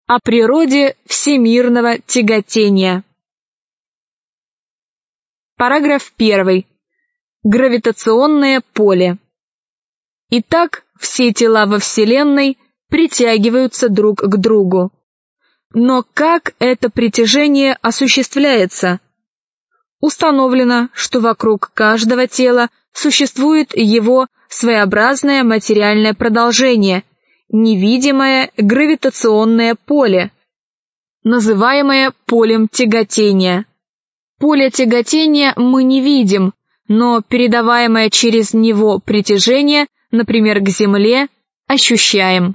О природе всемирного тяготения. Параграф 1. Гравитационное поле. Итак, все тела во Вселенной притягиваются друг к другу. Но как это притяжение осуществляется? Установлено, что вокруг каждого тела существует его своеобразное материальное продолжение, невидимое гравитационное поле, называемое полем тяготения. Поле тяготения мы не видим, но передаваемое через него притяжение, например, к Земле, ощущаем.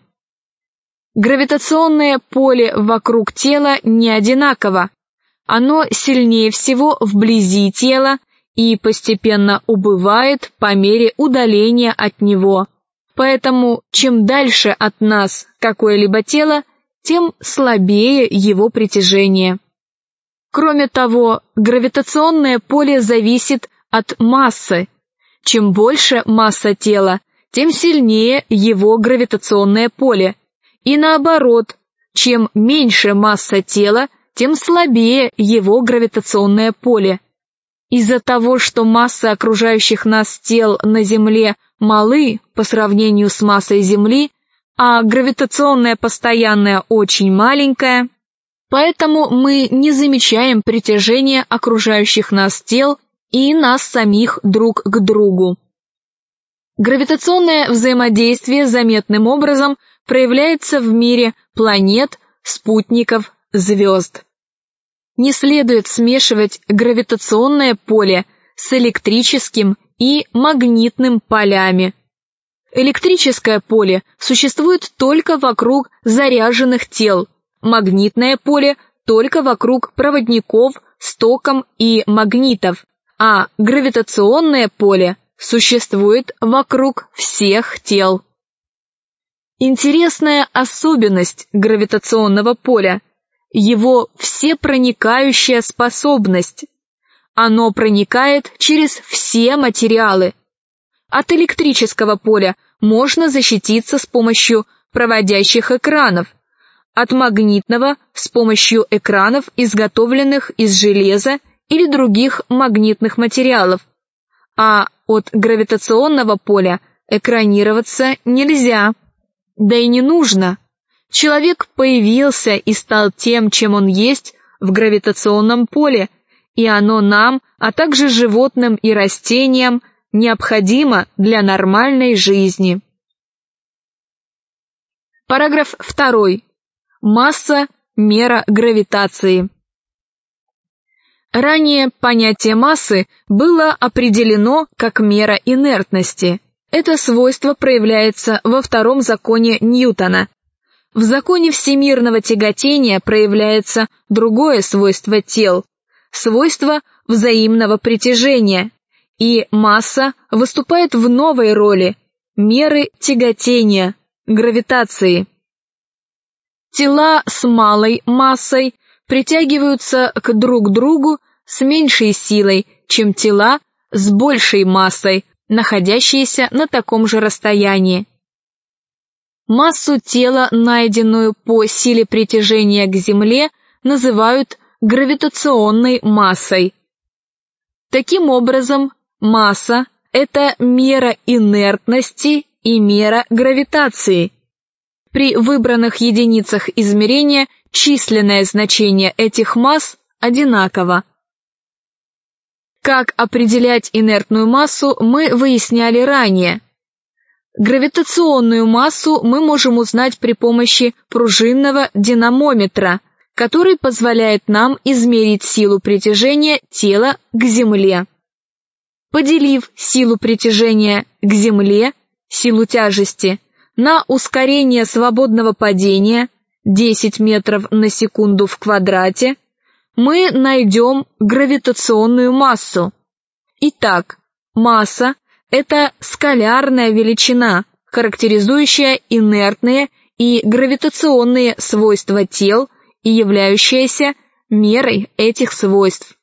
Гравитационное поле вокруг тела не одинаково. Оно сильнее всего вблизи тела и постепенно убывает по мере удаления от него. Поэтому чем дальше от нас какое-либо тело, тем слабее его притяжение. Кроме того, гравитационное поле зависит от массы. Чем больше масса тела, тем сильнее его гравитационное поле. И наоборот, чем меньше масса тела, тем слабее его гравитационное поле. Из-за того, что массы окружающих нас тел на Земле малы по сравнению с массой Земли, а гравитационное постоянное очень маленькое, поэтому мы не замечаем притяжения окружающих нас тел и нас самих друг к другу. Гравитационное взаимодействие заметным образом проявляется в мире планет, спутников, звезд. Не следует смешивать гравитационное поле с электрическим и магнитным полями. Электрическое поле существует только вокруг заряженных тел, магнитное поле только вокруг проводников с током и магнитов, а гравитационное поле существует вокруг всех тел. Интересная особенность гравитационного поля – его всепроникающая способность. Оно проникает через все материалы. От электрического поля можно защититься с помощью проводящих экранов, от магнитного – с помощью экранов, изготовленных из железа или других магнитных материалов, а от гравитационного поля экранироваться нельзя. Да и не нужно. Человек появился и стал тем, чем он есть, в гравитационном поле, и оно нам, а также животным и растениям, необходимо для нормальной жизни. Параграф 2. Масса – мера гравитации. Ранее понятие массы было определено как мера инертности. Это свойство проявляется во втором законе Ньютона. В законе всемирного тяготения проявляется другое свойство тел – свойство взаимного притяжения, и масса выступает в новой роли – меры тяготения, гравитации. Тела с малой массой притягиваются к друг другу с меньшей силой, чем тела с большей массой, находящиеся на таком же расстоянии. Массу тела, найденную по силе притяжения к Земле, называют гравитационной массой. Таким образом, масса – это мера инертности и мера гравитации. При выбранных единицах измерения численное значение этих масс одинаково. Как определять инертную массу, мы выясняли ранее. Гравитационную массу мы можем узнать при помощи пружинного динамометра, который позволяет нам измерить силу притяжения тела к Земле. Поделив силу притяжения к Земле, силу тяжести, на ускорение свободного падения 10 метров на секунду в квадрате, мы найдем гравитационную массу. Итак, масса – это скалярная величина, характеризующая инертные и гравитационные свойства тел и являющаяся мерой этих свойств.